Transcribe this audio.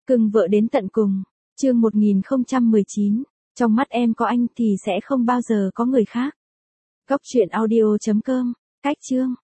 Cưng vợ đến tận cùng. Chương 1019. Trong mắt em có anh thì sẽ không bao giờ có người khác. Góc truyện audio.com. Cách chương.